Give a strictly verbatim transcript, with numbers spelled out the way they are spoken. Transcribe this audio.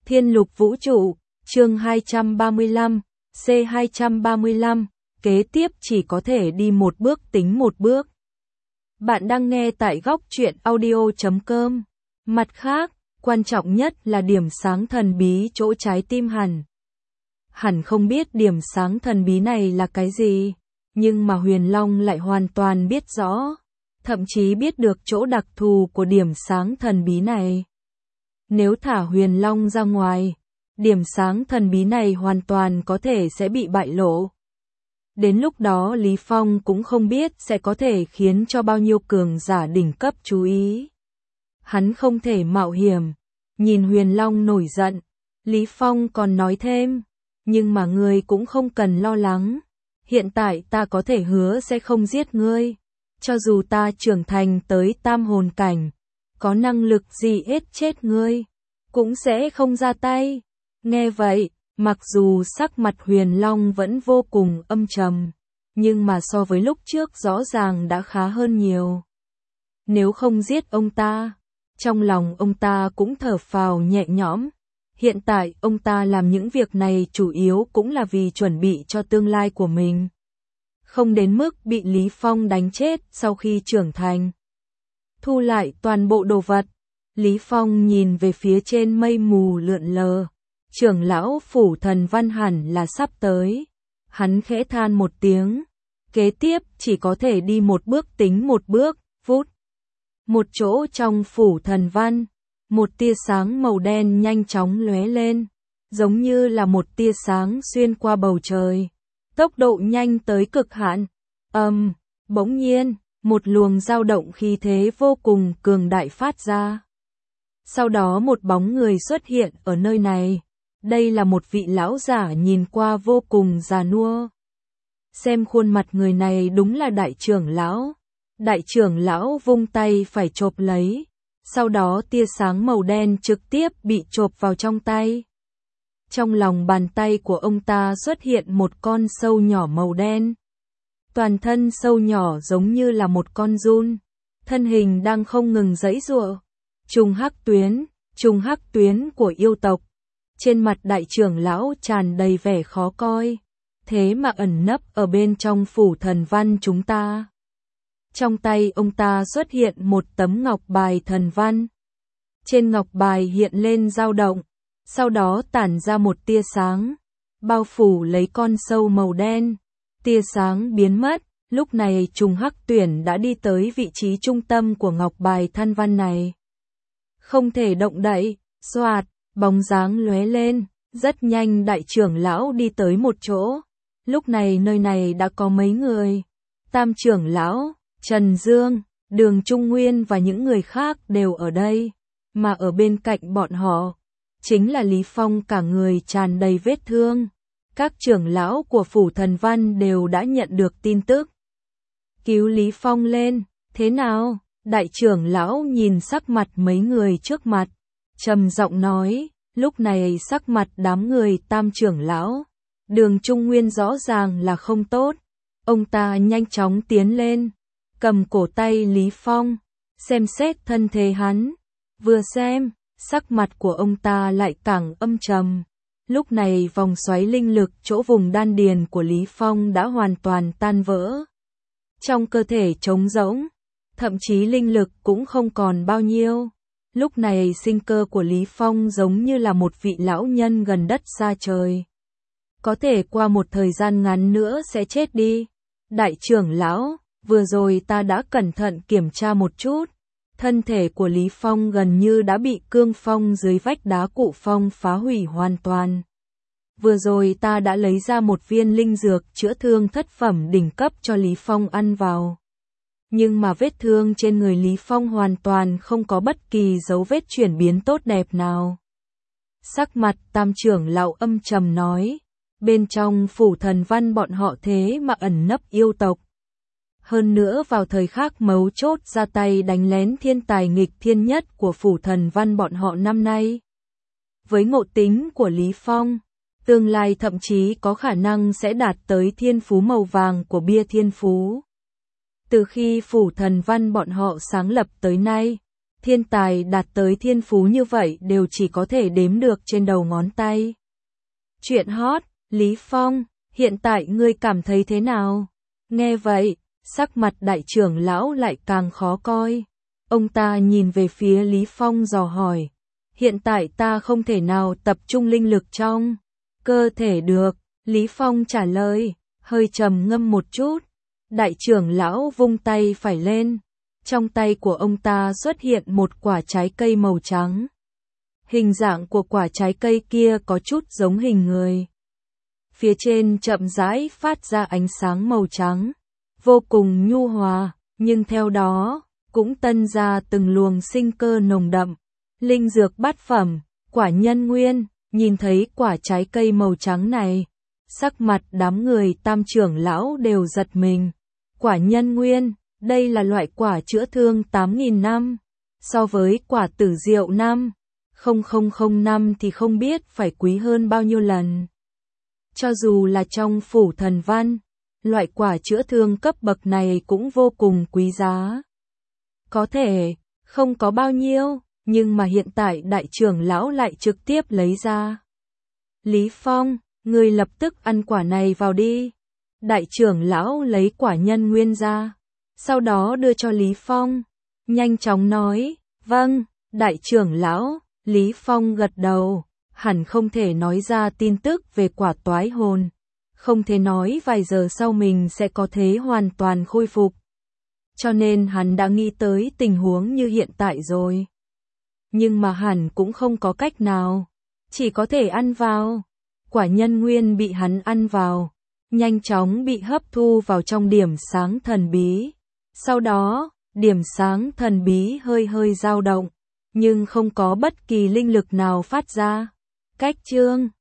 Thiên lục vũ trụ, chương hai trăm ba mươi lăm, C hai trăm ba mươi lăm, kế tiếp chỉ có thể đi một bước tính một bước. Bạn đang nghe tại góc truyện audio chấm com. Mặt khác, quan trọng nhất là điểm sáng thần bí chỗ trái tim hẳn. Hẳn không biết điểm sáng thần bí này là cái gì, nhưng mà Huyền Long lại hoàn toàn biết rõ, thậm chí biết được chỗ đặc thù của điểm sáng thần bí này. Nếu thả Huyền Long ra ngoài, điểm sáng thần bí này hoàn toàn có thể sẽ bị bại lộ. Đến lúc đó Lý Phong cũng không biết sẽ có thể khiến cho bao nhiêu cường giả đỉnh cấp chú ý. Hắn không thể mạo hiểm. Nhìn Huyền Long nổi giận, Lý Phong còn nói thêm, nhưng mà ngươi cũng không cần lo lắng. Hiện tại ta có thể hứa sẽ không giết ngươi. Cho dù ta trưởng thành tới tam hồn cảnh, có năng lực gì ết chết ngươi, cũng sẽ không ra tay. Nghe vậy, mặc dù sắc mặt Huyền Long vẫn vô cùng âm trầm, nhưng mà so với lúc trước rõ ràng đã khá hơn nhiều. Nếu không giết ông ta, trong lòng ông ta cũng thở phào nhẹ nhõm. Hiện tại ông ta làm những việc này chủ yếu cũng là vì chuẩn bị cho tương lai của mình. Không đến mức bị Lý Phong đánh chết sau khi trưởng thành. Thu lại toàn bộ đồ vật, Lý Phong nhìn về phía trên mây mù lượn lờ. Trưởng lão phủ thần văn hẳn là sắp tới. Hắn khẽ than một tiếng. Kế tiếp chỉ có thể đi một bước tính một bước, vút. Một chỗ trong phủ thần văn, một tia sáng màu đen nhanh chóng lóe lên, giống như là một tia sáng xuyên qua bầu trời. Tốc độ nhanh tới cực hạn. Ầm, um, bỗng nhiên, một luồng dao động khí thế vô cùng cường đại phát ra. Sau đó một bóng người xuất hiện ở nơi này. Đây là một vị lão giả nhìn qua vô cùng già nua. Xem khuôn mặt người này đúng là đại trưởng lão. Đại trưởng lão vung tay phải chộp lấy. Sau đó tia sáng màu đen trực tiếp bị chộp vào trong tay. Trong lòng bàn tay của ông ta xuất hiện một con sâu nhỏ màu đen. Toàn thân sâu nhỏ giống như là một con giun. Thân hình đang không ngừng giãy giụa. Trùng hắc tuyến, trùng hắc tuyến của yêu tộc. Trên mặt đại trưởng lão tràn đầy vẻ khó coi. Thế mà ẩn nấp ở bên trong phủ thần văn chúng ta. Trong tay ông ta xuất hiện một tấm ngọc bài thần văn. Trên ngọc bài hiện lên dao động. Sau đó tản ra một tia sáng. Bao phủ lấy con sâu màu đen. Tia sáng biến mất. Lúc này trùng hắc tuyển đã đi tới vị trí trung tâm của ngọc bài thanh văn này. Không thể động đậy. Xoạt. Bóng dáng lóe lên, rất nhanh đại trưởng lão đi tới một chỗ. Lúc này nơi này đã có mấy người. Tam trưởng lão, Trần Dương, Đường Trung Nguyên và những người khác đều ở đây. Mà ở bên cạnh bọn họ, chính là Lý Phong cả người tràn đầy vết thương. Các trưởng lão của phủ thần văn đều đã nhận được tin tức. Cứu Lý Phong lên, thế nào? Đại trưởng lão nhìn sắc mặt mấy người trước mặt. Trầm giọng nói, lúc này sắc mặt đám người tam trưởng lão, Đường Trung Nguyên rõ ràng là không tốt. Ông ta nhanh chóng tiến lên, cầm cổ tay Lý Phong, xem xét thân thể hắn. Vừa xem, sắc mặt của ông ta lại càng âm trầm. Lúc này vòng xoáy linh lực chỗ vùng đan điền của Lý Phong đã hoàn toàn tan vỡ. Trong cơ thể trống rỗng, thậm chí linh lực cũng không còn bao nhiêu. Lúc này sinh cơ của Lý Phong giống như là một vị lão nhân gần đất xa trời. Có thể qua một thời gian ngắn nữa sẽ chết đi. Đại trưởng lão, vừa rồi ta đã cẩn thận kiểm tra một chút. Thân thể của Lý Phong gần như đã bị cương phong dưới vách đá cụ phong phá hủy hoàn toàn. Vừa rồi ta đã lấy ra một viên linh dược chữa thương thất phẩm đỉnh cấp cho Lý Phong ăn vào. Nhưng mà vết thương trên người Lý Phong hoàn toàn không có bất kỳ dấu vết chuyển biến tốt đẹp nào. Sắc mặt tam trưởng lão âm trầm nói, bên trong phủ thần văn bọn họ thế mà ẩn nấp yêu tộc. Hơn nữa vào thời khắc mấu chốt ra tay đánh lén thiên tài nghịch thiên nhất của phủ thần văn bọn họ năm nay. Với ngộ tính của Lý Phong, tương lai thậm chí có khả năng sẽ đạt tới thiên phú màu vàng của bia thiên phú. Từ khi phủ thần văn bọn họ sáng lập tới nay, thiên tài đạt tới thiên phú như vậy đều chỉ có thể đếm được trên đầu ngón tay. Chuyện hot, Lý Phong, hiện tại ngươi cảm thấy thế nào? Nghe vậy, sắc mặt đại trưởng lão lại càng khó coi. Ông ta nhìn về phía Lý Phong dò hỏi. Hiện tại ta không thể nào tập trung linh lực trong cơ thể được. Lý Phong trả lời, hơi trầm ngâm một chút. Đại trưởng lão vung tay phải lên. Trong tay của ông ta xuất hiện một quả trái cây màu trắng. Hình dạng của quả trái cây kia có chút giống hình người. Phía trên chậm rãi phát ra ánh sáng màu trắng, vô cùng nhu hòa, nhưng theo đó, cũng tân ra từng luồng sinh cơ nồng đậm. Linh dược bát phẩm, quả nhân nguyên, nhìn thấy quả trái cây màu trắng này, sắc mặt đám người tam trưởng lão đều giật mình. Quả nhân nguyên, đây là loại quả chữa thương tám nghìn năm, so với quả tử diệu năm, không không không năm thì không biết phải quý hơn bao nhiêu lần. Cho dù là trong phủ thần văn, loại quả chữa thương cấp bậc này cũng vô cùng quý giá. Có thể, không có bao nhiêu, nhưng mà hiện tại đại trưởng lão lại trực tiếp lấy ra. Lý Phong, ngươi lập tức ăn quả này vào đi. Đại trưởng lão lấy quả nhân nguyên ra, sau đó đưa cho Lý Phong, nhanh chóng nói, vâng, đại trưởng lão. Lý Phong gật đầu, hẳn không thể nói ra tin tức về quả toái hồn, không thể nói vài giờ sau mình sẽ có thể hoàn toàn khôi phục. Cho nên hắn đã nghĩ tới tình huống như hiện tại rồi. Nhưng mà hẳn cũng không có cách nào, chỉ có thể ăn vào. Quả nhân nguyên bị hắn ăn vào, nhanh chóng bị hấp thu vào trong điểm sáng thần bí. Sau đó, điểm sáng thần bí hơi hơi dao động, nhưng không có bất kỳ linh lực nào phát ra. Cách chương